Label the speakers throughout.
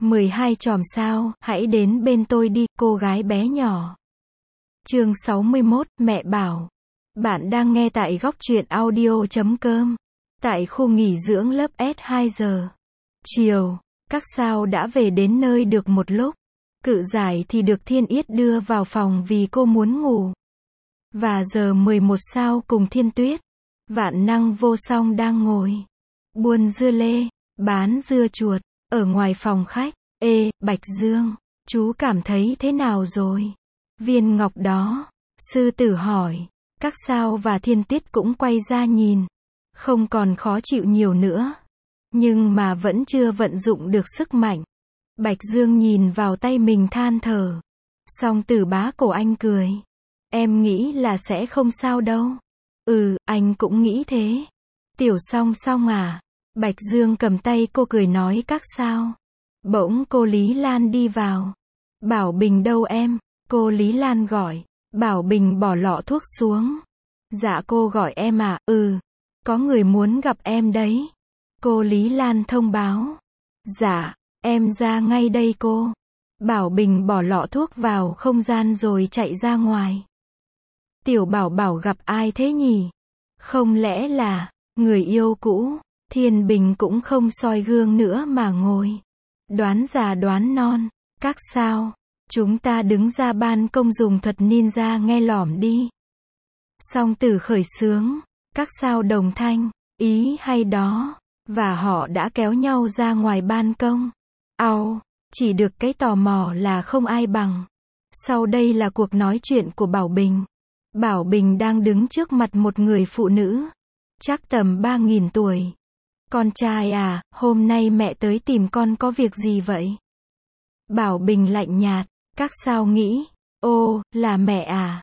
Speaker 1: 12 chòm sao, hãy đến bên tôi đi, cô gái bé nhỏ. Chương 61, mẹ bảo. Bạn đang nghe tại góc truyện audio.com. Tại khu nghỉ dưỡng lớp S2 giờ. Chiều, các sao đã về đến nơi được một lúc. Cự giải thì được Thiên Yết đưa vào phòng vì cô muốn ngủ. Và giờ 11 sao cùng Thiên Tuyết. Vạn Năng Vô Song đang ngồi buôn dưa lê, bán dưa chuột, ở ngoài phòng khách. Ê, Bạch Dương, chú cảm thấy thế nào rồi? Viên ngọc đó. Sư tử hỏi. Các sao và Thiên Tuyết cũng quay ra nhìn. Không còn khó chịu nhiều nữa. Nhưng mà vẫn chưa vận dụng được sức mạnh. Bạch Dương nhìn vào tay mình than thở. Song Tử bá cổ anh cười. Em nghĩ là sẽ không sao đâu. Anh cũng nghĩ thế. Tiểu Song Song à? Bạch Dương cầm tay cô cười nói các sao. Bỗng cô Lý Lan đi vào. Bảo Bình đâu em? Cô Lý Lan gọi. Bảo Bình bỏ lọ thuốc xuống. Dạ cô gọi em à? Có người muốn gặp em đấy. Cô Lý Lan thông báo. Dạ, em ra ngay đây cô. Bảo Bình bỏ lọ thuốc vào không gian rồi chạy ra ngoài. Tiểu Bảo Bảo gặp ai thế nhỉ? Không lẽ là người yêu cũ? Thiên Bình cũng không soi gương nữa mà ngồi. Đoán già đoán non. Các sao? Chúng ta đứng ra ban công dùng thuật ninja nghe lỏm đi. Song Tử khởi xướng. Các sao đồng thanh. Ý hay đó. Và họ đã kéo nhau ra ngoài ban công. Chỉ được cái tò mò là không ai bằng. Sau đây là cuộc nói chuyện của Bảo Bình. Bảo Bình đang đứng trước mặt một người phụ nữ. Chắc tầm 3.000 tuổi. Con trai à, hôm nay mẹ tới tìm con có việc gì vậy? Bảo Bình lạnh nhạt. Các sao nghĩ? Là mẹ à?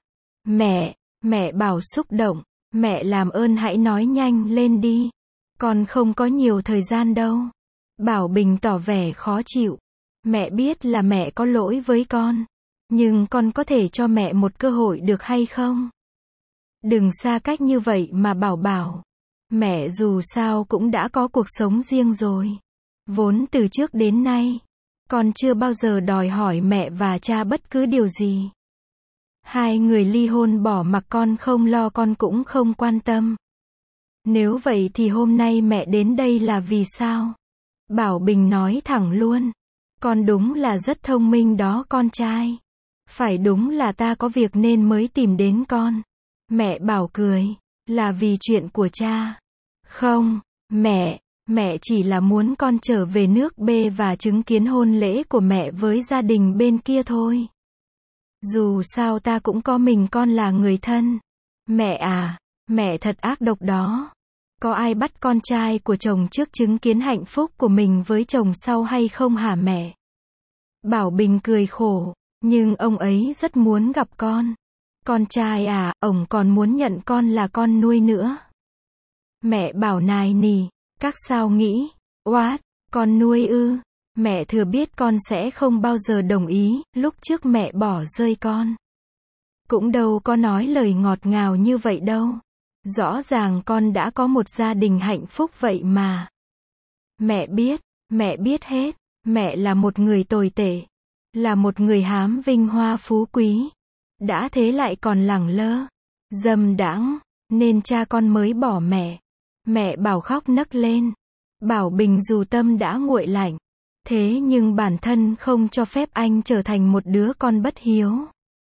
Speaker 1: Mẹ Bảo xúc động. Mẹ làm ơn hãy nói nhanh lên đi. Con không có nhiều thời gian đâu. Bảo Bình tỏ vẻ khó chịu. Mẹ biết là mẹ có lỗi với con. Nhưng con có thể cho mẹ một cơ hội được hay không? Đừng xa cách như vậy mà Bảo. Mẹ dù sao cũng đã có cuộc sống riêng rồi. Vốn từ trước đến nay, con chưa bao giờ đòi hỏi mẹ và cha bất cứ điều gì. Hai người ly hôn bỏ mặc con không lo con cũng không quan tâm. Nếu vậy thì hôm nay mẹ đến đây là vì sao? Bảo Bình nói thẳng luôn. Con đúng là rất thông minh đó con trai. Phải đúng là ta có việc nên mới tìm đến con. Mẹ Bảo cười. Là vì chuyện của cha. Không, mẹ chỉ là muốn con trở về nước B và chứng kiến hôn lễ của mẹ với gia đình bên kia thôi. Dù sao ta cũng có mình con là người thân. Mẹ à, mẹ thật ác độc đó. Có ai bắt con trai của chồng trước chứng kiến hạnh phúc của mình với chồng sau hay không hả mẹ? Bảo Bình cười khổ. Nhưng ông ấy rất muốn gặp con. Con trai à, ông còn muốn nhận con là con nuôi nữa. Mẹ Bảo nài nỉ. Các sao nghĩ? What? Con nuôi ư? Mẹ thừa biết con sẽ không bao giờ đồng ý. Lúc trước mẹ bỏ rơi con. Cũng đâu có nói lời ngọt ngào như vậy đâu. Rõ ràng con đã có một gia đình hạnh phúc vậy mà. Mẹ biết hết. Mẹ là một người tồi tệ. Là một người hám vinh hoa phú quý. Đã thế lại còn lẳng lơ. Dâm đãng. Nên cha con mới bỏ mẹ. Mẹ Bảo khóc nấc lên. Bảo Bình dù tâm đã nguội lạnh. Thế nhưng bản thân không cho phép anh trở thành một đứa con bất hiếu.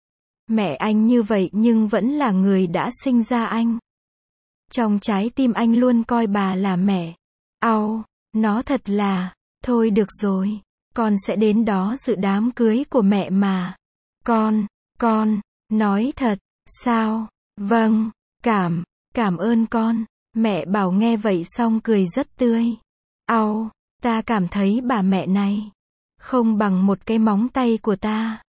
Speaker 1: Mẹ anh như vậy nhưng vẫn là người đã sinh ra anh. Trong trái tim anh luôn coi bà là mẹ. Nó thật là. Thôi được rồi. Con sẽ đến đó dự đám cưới của mẹ mà. Con, nói thật, sao? Vâng, cảm ơn con. Mẹ Bảo nghe vậy xong cười rất tươi. Ta cảm thấy bà mẹ này không bằng một cái móng tay của ta.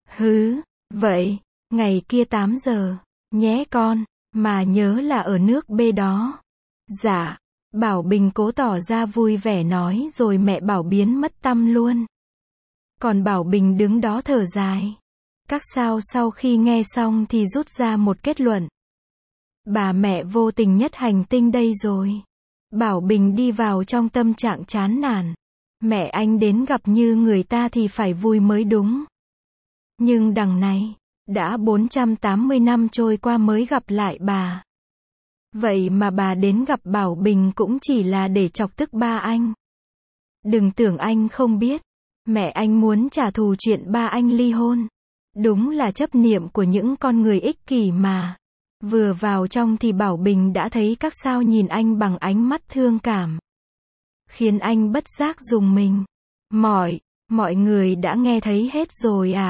Speaker 1: Vậy, ngày kia 8 giờ, nhé con, mà nhớ là ở nước B đó. Dạ, Bảo Bình cố tỏ ra vui vẻ nói rồi mẹ Bảo biến mất tăm luôn. Còn Bảo Bình đứng đó thở dài. Các sao sau khi nghe xong thì rút ra một kết luận. Bà mẹ vô tình nhất hành tinh đây rồi. Bảo Bình đi vào trong tâm trạng chán nản. Mẹ anh đến gặp như người ta thì phải vui mới đúng. Nhưng đằng này, đã 480 năm trôi qua mới gặp lại bà. Vậy mà bà đến gặp Bảo Bình cũng chỉ là để chọc tức ba anh. Đừng tưởng anh không biết, mẹ anh muốn trả thù chuyện ba anh ly hôn. Đúng là chấp niệm của những con người ích kỷ mà. Vừa vào trong thì Bảo Bình đã thấy các sao nhìn anh bằng ánh mắt thương cảm. Khiến anh bất giác rùng mình. Mọi người đã nghe thấy hết rồi à?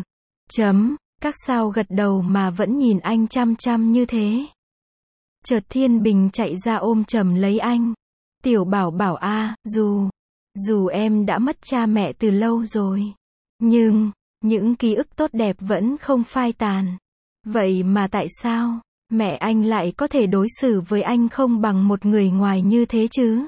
Speaker 1: Các sao gật đầu mà vẫn nhìn anh chăm chăm như thế. Chợt Thiên Bình chạy ra ôm chầm lấy anh. Tiểu Bảo Bảo à, dù em đã mất cha mẹ từ lâu rồi. Nhưng, những ký ức tốt đẹp vẫn không phai tàn. Vậy mà tại sao, mẹ anh lại có thể đối xử với anh không bằng một người ngoài như thế chứ?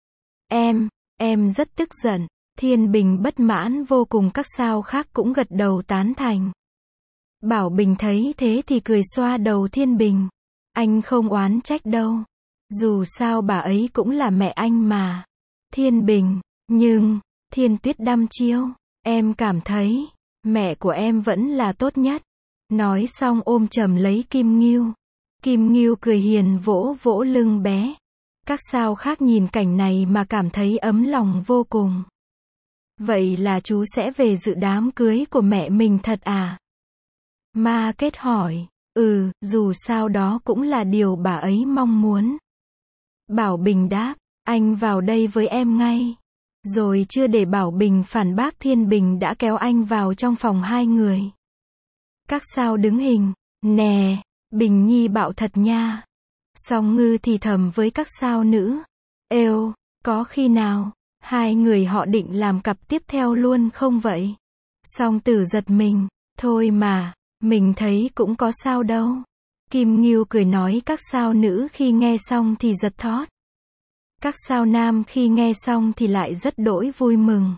Speaker 1: Em rất tức giận. Thiên Bình bất mãn vô cùng, các sao khác cũng gật đầu tán thành. Bảo Bình thấy thế thì cười xoa đầu Thiên Bình. Anh không oán trách đâu. Dù sao bà ấy cũng là mẹ anh mà. Thiên Bình, nhưng, Thiên Tuyết đăm chiêu, em cảm thấy, mẹ của em vẫn là tốt nhất. Nói xong ôm chầm lấy Kim Ngưu. Kim Ngưu cười hiền vỗ vỗ lưng bé. Các sao khác nhìn cảnh này mà cảm thấy ấm lòng vô cùng. Vậy là chú sẽ về dự đám cưới của mẹ mình thật à? Ma Kết hỏi. Dù sao đó cũng là điều bà ấy mong muốn. Bảo Bình đáp, anh vào đây với em ngay. Rồi chưa để Bảo Bình phản bác, Thiên Bình đã kéo anh vào trong phòng hai người. Các sao đứng hình, nè, Bình Nhi bạo thật nha. Song Ngư thì thầm với các sao nữ. Có khi nào, hai người họ định làm cặp tiếp theo luôn không vậy? Song Tử giật mình, thôi mà, mình thấy cũng có sao đâu. Kim Ngưu cười nói, các sao nữ khi nghe xong thì giật thót. Các sao nam khi nghe xong thì lại rất đỗi vui mừng.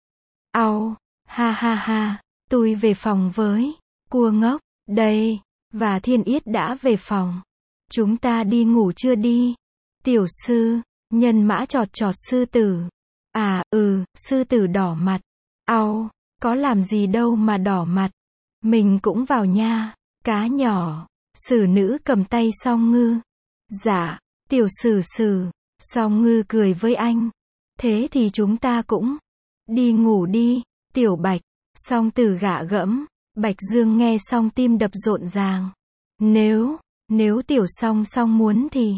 Speaker 1: Ha, tôi về phòng với, cua ngốc, đây, và Thiên Yết đã về phòng. Chúng ta đi ngủ chưa đi? Tiểu sư, nhân mã chọt sư tử. Sư tử đỏ mặt. Có làm gì đâu mà đỏ mặt. Mình cũng vào nha, cá nhỏ. Sử nữ cầm tay Song Ngư. Dạ, tiểu sử. Song Ngư cười với anh. Thế thì chúng ta cũng đi ngủ đi, tiểu Bạch. Song Tử gạ gẫm. Bạch Dương nghe xong tim đập rộn ràng. Nếu tiểu Song muốn thì.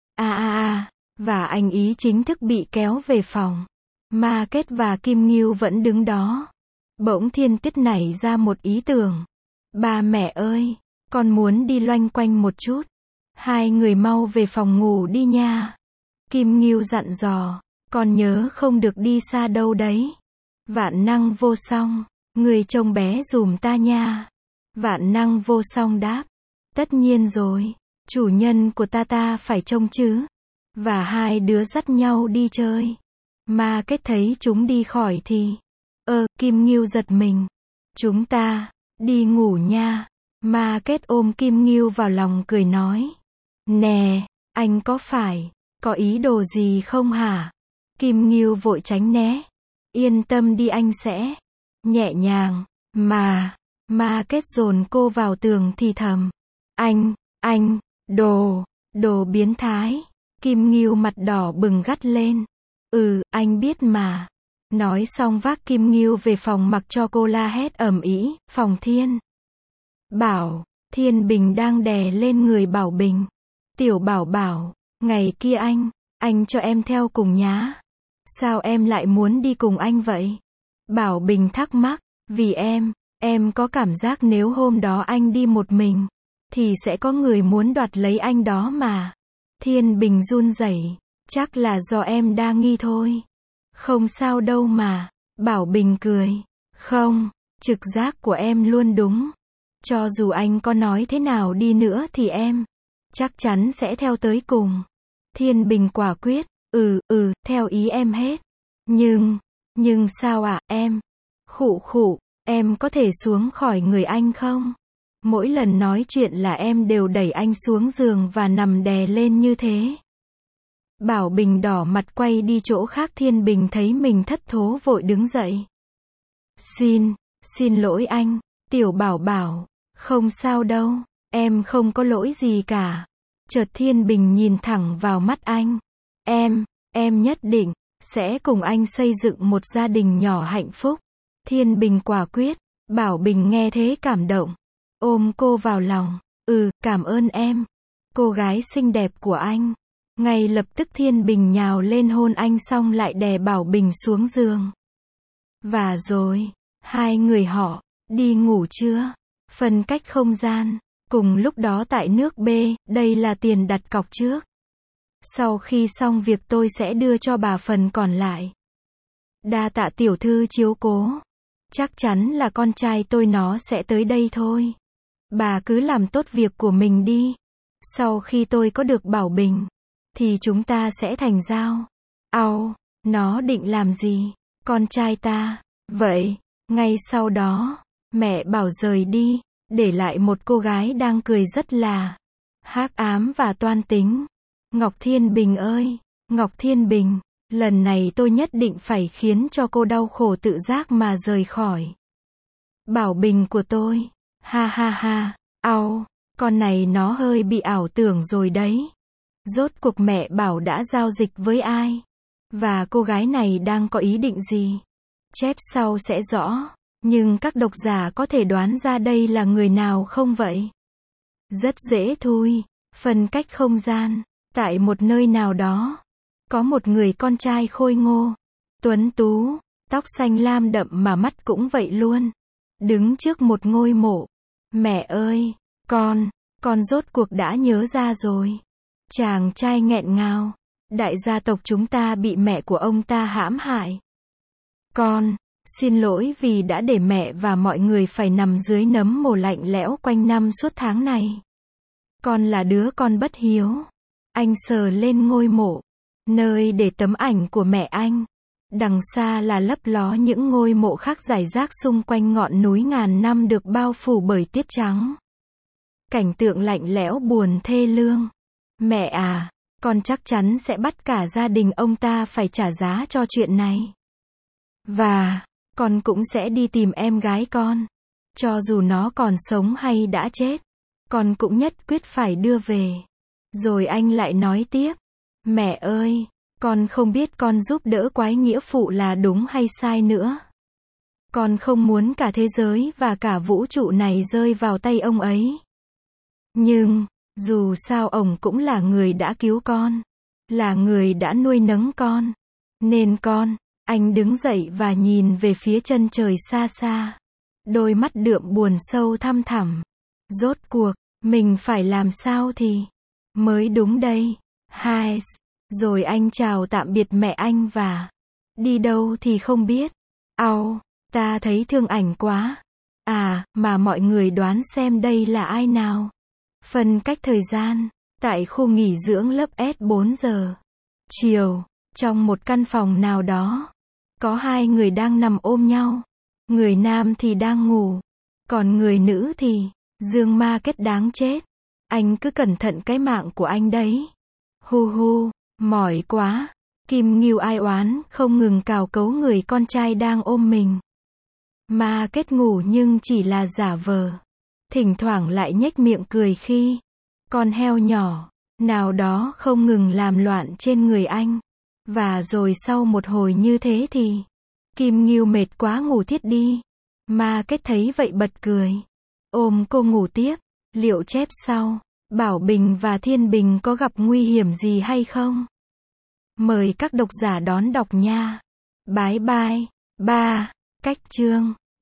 Speaker 1: Và anh ý chính thức bị kéo về phòng. Ma Kết và Kim Ngưu vẫn đứng đó. Bỗng Thiên Tuyết nảy ra một ý tưởng. Ba mẹ ơi, con muốn đi loanh quanh một chút. Hai người mau về phòng ngủ đi nha. Kim Ngưu dặn dò, con nhớ không được đi xa đâu đấy. Vạn Năng Vô Song, người trông bé dùm ta nha. Vạn Năng Vô Song đáp, tất nhiên rồi, chủ nhân của ta phải trông chứ. Và hai đứa dắt nhau đi chơi. Ma Kết thấy chúng đi khỏi thì, Kim Ngưu giật mình. Chúng ta đi ngủ nha. Ma Kết ôm Kim Ngưu vào lòng cười nói, nè, anh có phải có ý đồ gì không hả? Kim Ngưu vội tránh né. Yên tâm đi, anh sẽ nhẹ nhàng. Ma Kết dồn cô vào tường thì thầm, anh, đồ biến thái. Kim Ngưu mặt đỏ bừng gắt lên. Anh biết mà. Nói xong vác Kim Ngưu về phòng mặc cho cô la hét ầm ĩ. Phòng Thiên Bảo. Thiên Bình đang đè lên người Bảo Bình. Tiểu Bảo Bảo, ngày kia anh cho em theo cùng nhá. Sao em lại muốn đi cùng anh vậy? Bảo Bình thắc mắc. Vì em có cảm giác nếu hôm đó anh đi một mình, thì sẽ có người muốn đoạt lấy anh đó mà. Thiên Bình run rẩy. Chắc là do em đa nghi thôi. Không sao đâu mà. Bảo Bình cười. Không, trực giác của em luôn đúng. Cho dù anh có nói thế nào đi nữa thì em chắc chắn sẽ theo tới cùng. Thiên Bình quả quyết. Theo ý em hết. Nhưng sao ạ, em? Khụ, em có thể xuống khỏi người anh không? Mỗi lần nói chuyện là em đều đẩy anh xuống giường và nằm đè lên như thế. Bảo Bình đỏ mặt quay đi chỗ khác. Thiên Bình thấy mình thất thố vội đứng dậy. Xin lỗi anh, Tiểu Bảo bảo, không sao đâu, em không có lỗi gì cả. Chợt Thiên Bình nhìn thẳng vào mắt anh. Em nhất định sẽ cùng anh xây dựng một gia đình nhỏ hạnh phúc. Thiên Bình quả quyết. Bảo Bình nghe thế cảm động, ôm cô vào lòng. Cảm ơn em, cô gái xinh đẹp của anh. Ngay lập tức Thiên Bình nhào lên hôn anh xong lại đè Bảo Bình xuống giường. Và rồi, hai người họ đi ngủ chưa? Phân cách không gian. Cùng lúc đó tại nước B, đây là tiền đặt cọc trước. Sau khi xong việc tôi sẽ đưa cho bà phần còn lại. Đa tạ tiểu thư chiếu cố. Chắc chắn là con trai tôi nó sẽ tới đây thôi. Bà cứ làm tốt việc của mình đi. Sau khi tôi có được Bảo Bình, thì chúng ta sẽ thành dao. Nó định làm gì? Con trai ta. Vậy, ngay sau đó, mẹ bảo rời đi, để lại một cô gái đang cười rất là hắc ám và toan tính. Ngọc Thiên Bình ơi, Ngọc Thiên Bình, lần này tôi nhất định phải khiến cho cô đau khổ tự giác mà rời khỏi Bảo Bình của tôi. Ha ha ha, con này nó hơi bị ảo tưởng rồi đấy. Rốt cuộc mẹ bảo đã giao dịch với ai? Và cô gái này đang có ý định gì? Chép sau sẽ rõ. Nhưng các độc giả có thể đoán ra đây là người nào không vậy? Rất dễ thôi. Phân cách không gian. Tại một nơi nào đó, có một người con trai khôi ngô, tuấn tú, tóc xanh lam đậm mà mắt cũng vậy luôn. Đứng trước một ngôi mộ. Mẹ ơi, con rốt cuộc đã nhớ ra rồi. Chàng trai nghẹn ngào. Đại gia tộc chúng ta bị mẹ của ông ta hãm hại. Con xin lỗi vì đã để mẹ và mọi người phải nằm dưới nấm mồ lạnh lẽo quanh năm suốt tháng này. Con là đứa con bất hiếu. Anh sờ lên ngôi mộ, nơi để tấm ảnh của mẹ anh. Đằng xa là lấp ló những ngôi mộ khác rải rác xung quanh ngọn núi ngàn năm được bao phủ bởi tuyết trắng. Cảnh tượng lạnh lẽo buồn thê lương. Mẹ à, con chắc chắn sẽ bắt cả gia đình ông ta phải trả giá cho chuyện này. Và con cũng sẽ đi tìm em gái con. Cho dù nó còn sống hay đã chết, con cũng nhất quyết phải đưa về. Rồi anh lại nói tiếp. Mẹ ơi, con không biết con giúp đỡ quái nghĩa phụ là đúng hay sai nữa. Con không muốn cả thế giới và cả vũ trụ này rơi vào tay ông ấy. Nhưng, dù sao ông cũng là người đã cứu con. Là người đã nuôi nấng con. Nên anh đứng dậy và nhìn về phía chân trời xa xa. Đôi mắt đượm buồn sâu thăm thẳm. Rốt cuộc, mình phải làm sao thì mới đúng đây. Rồi anh chào tạm biệt mẹ anh và đi đâu thì không biết. Ta thấy thương ảnh quá. Mà mọi người đoán xem đây là ai nào. Phân cách thời gian. Tại khu nghỉ dưỡng lớp S 4 giờ chiều, trong một căn phòng nào đó, có hai người đang nằm ôm nhau. Người nam thì đang ngủ, còn người nữ thì dương ma kết đáng chết. Anh cứ cẩn thận cái mạng của anh đấy. Hu, mỏi quá. Kim Ngưu ai oán không ngừng cào cấu người con trai đang ôm mình. Ma kết ngủ nhưng chỉ là giả vờ. Thỉnh thoảng lại nhếch miệng cười khi con heo nhỏ nào đó không ngừng làm loạn trên người anh. Và rồi sau một hồi như thế thì Kim Ngưu mệt quá ngủ thiếp đi. Ma kết thấy vậy bật cười, ôm cô ngủ tiếp. Liệu chép sau, Bảo Bình và Thiên Bình có gặp nguy hiểm gì hay không? Mời các độc giả đón đọc nha. Bye bye. 3. Cách chương